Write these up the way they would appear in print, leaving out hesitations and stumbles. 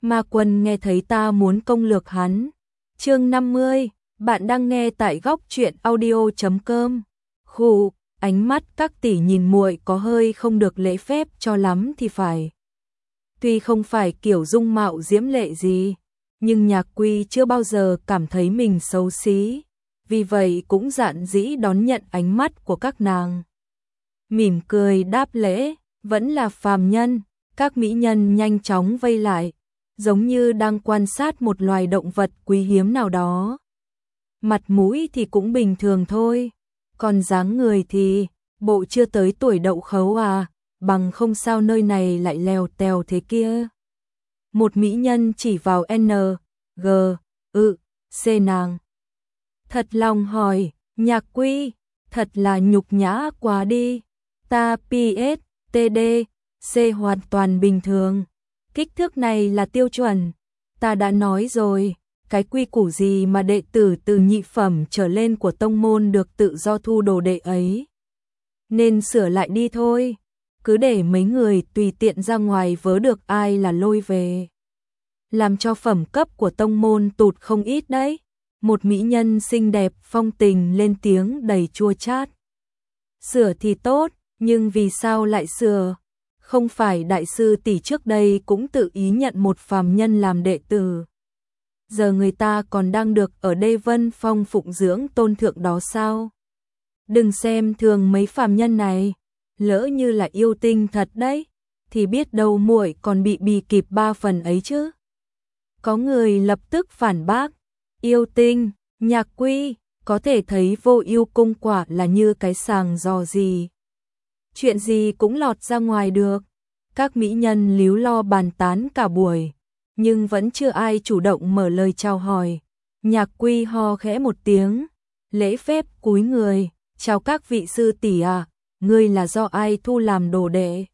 Ma Quân nghe thấy ta muốn công lược hắn. Chương 50, bạn đang nghe tại góc truyện audio.com. Khụ, ánh mắt các tỷ nhìn muội có hơi không được lễ phép cho lắm thì phải. Tuy không phải kiểu dung mạo diễm lệ gì, nhưng Nhạc Quy chưa bao giờ cảm thấy mình xấu xí, vì vậy cũng dạn dĩ đón nhận ánh mắt của các nàng. Mỉm cười đáp lễ, vẫn là phàm nhân, các mỹ nhân nhanh chóng vây lại, giống như đang quan sát một loài động vật quý hiếm nào đó. Mặt mũi thì cũng bình thường thôi, còn dáng người thì, bộ chưa tới tuổi đậu khấu à, bằng không sao nơi này lại lèo tèo thế kia. Một mỹ nhân chỉ vào N, G, C nàng. Thật lòng hỏi, Nhạc Quy, thật là nhục nhã quá đi, ta PS, TD, C hoàn toàn bình thường. Kích thước này là tiêu chuẩn, ta đã nói rồi, cái quy củ gì mà đệ tử từ nhị phẩm trở lên của tông môn được tự do thu đồ đệ ấy. Nên sửa lại đi thôi, cứ để mấy người tùy tiện ra ngoài vớ được ai là lôi về. Làm cho phẩm cấp của tông môn tụt không ít đấy. Một mỹ nhân xinh đẹp phong tình lên tiếng đầy chua chát. Sửa thì tốt, nhưng vì sao lại sửa? Không phải đại sư tỷ trước đây cũng tự ý nhận một phàm nhân làm đệ tử. Giờ người ta còn đang được ở Đê Vân Phong phụng dưỡng tôn thượng đó sao? Đừng xem thường mấy phàm nhân này, lỡ như là yêu tinh thật đấy, thì biết đâu muội còn bị bì kịp 3 phần ấy chứ. Có người lập tức phản bác, yêu tinh, Nhạc Quy, có thể thấy Vô Ưu cung quả là như cái sàng giò gì. Chuyện gì cũng lọt ra ngoài được. Các mỹ nhân líu lo bàn tán cả buổi, nhưng vẫn chưa ai chủ động mở lời chào hỏi. Nhạc Quy ho khẽ một tiếng, lễ phép cúi người, chào các vị sư tỷ à, ngươi là do ai thu làm đồ đệ?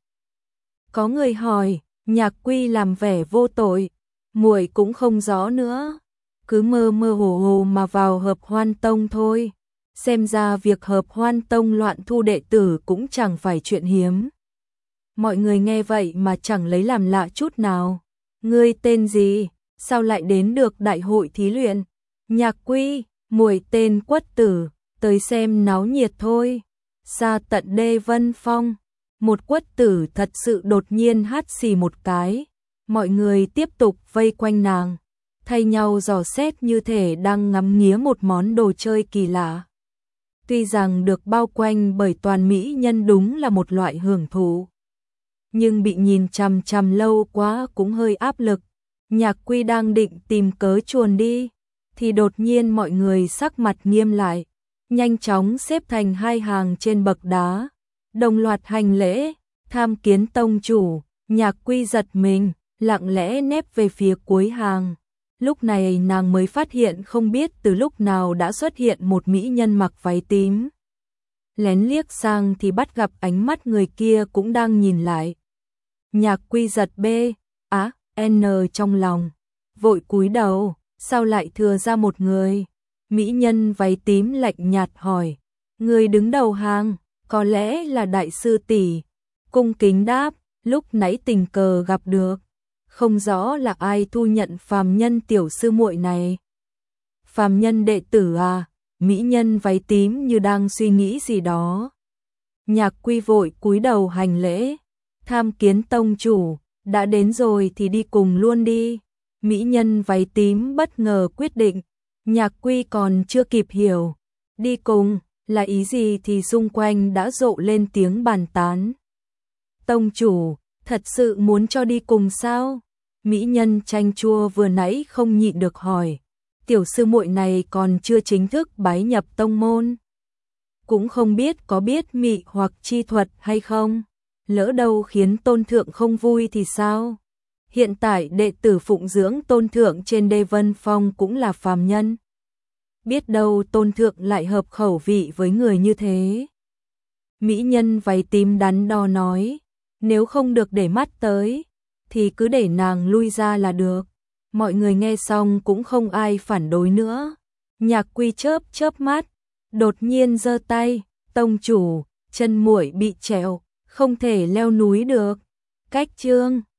Có người hỏi, Nhạc Quy làm vẻ vô tội, muội cũng không rõ nữa, cứ mơ mơ hồ hồ mà vào Hợp Hoan Tông thôi. Xem ra việc Hợp Hoan Tông loạn thu đệ tử cũng chẳng phải chuyện hiếm. Mọi người nghe vậy mà chẳng lấy làm lạ chút nào. Ngươi tên gì? Sao lại đến được đại hội thí luyện? Nhạc Quy, muội tên Quất Tử, tới xem náo nhiệt thôi. Xa tận Đê Vân Phong, một Quất Tử thật sự đột nhiên hắt xì một cái. Mọi người tiếp tục vây quanh nàng, thay nhau dò xét như thể đang ngắm nghía một món đồ chơi kỳ lạ. Tuy rằng được bao quanh bởi toàn mỹ nhân đúng là một loại hưởng thụ, nhưng bị nhìn chằm chằm lâu quá cũng hơi áp lực. Nhạc Quy đang định tìm cớ chuồn đi, thì đột nhiên mọi người sắc mặt nghiêm lại, nhanh chóng xếp thành hai hàng trên bậc đá, đồng loạt hành lễ, tham kiến tông chủ. Nhạc Quy giật mình, lặng lẽ nép về phía cuối hàng. Lúc này nàng mới phát hiện không biết từ lúc nào đã xuất hiện một mỹ nhân mặc váy tím. Lén liếc sang thì bắt gặp ánh mắt người kia cũng đang nhìn lại. Nhạc Quy giật N trong lòng, vội cúi đầu, sao lại thừa ra một người? Mỹ nhân váy tím lạnh nhạt hỏi, người đứng đầu hàng, có lẽ là đại sư tỷ. Cung kính đáp, lúc nãy tình cờ gặp được, không rõ là ai thu nhận phàm nhân tiểu sư muội này. Phàm nhân đệ tử à? Mỹ nhân váy tím như đang suy nghĩ gì đó. Nhạc Quy vội cúi đầu hành lễ, tham kiến tông chủ, đã đến rồi thì đi cùng luôn đi. Mỹ nhân váy tím bất ngờ quyết định. Nhạc Quy còn chưa kịp hiểu đi cùng là ý gì thì xung quanh đã rộ lên tiếng bàn tán. Tông chủ, thật sự muốn cho đi cùng sao? Mỹ nhân chanh chua vừa nãy không nhịn được hỏi, tiểu sư muội này còn chưa chính thức bái nhập tông môn, cũng không biết có biết mị hoặc chi thuật hay không, lỡ đâu khiến tôn thượng không vui thì sao? Hiện tại đệ tử phụng dưỡng tôn thượng trên Đê Vân Phong cũng là phàm nhân, biết đâu tôn thượng lại hợp khẩu vị với người như thế. Mỹ nhân váy tím đắn đo nói, nếu không được để mắt tới thì cứ để nàng lui ra là được. Mọi người nghe xong cũng không ai phản đối nữa. Nhạc Quy chớp chớp mắt, đột nhiên giơ tay, tông chủ, chân muội bị trẹo, không thể leo núi được. Cách chương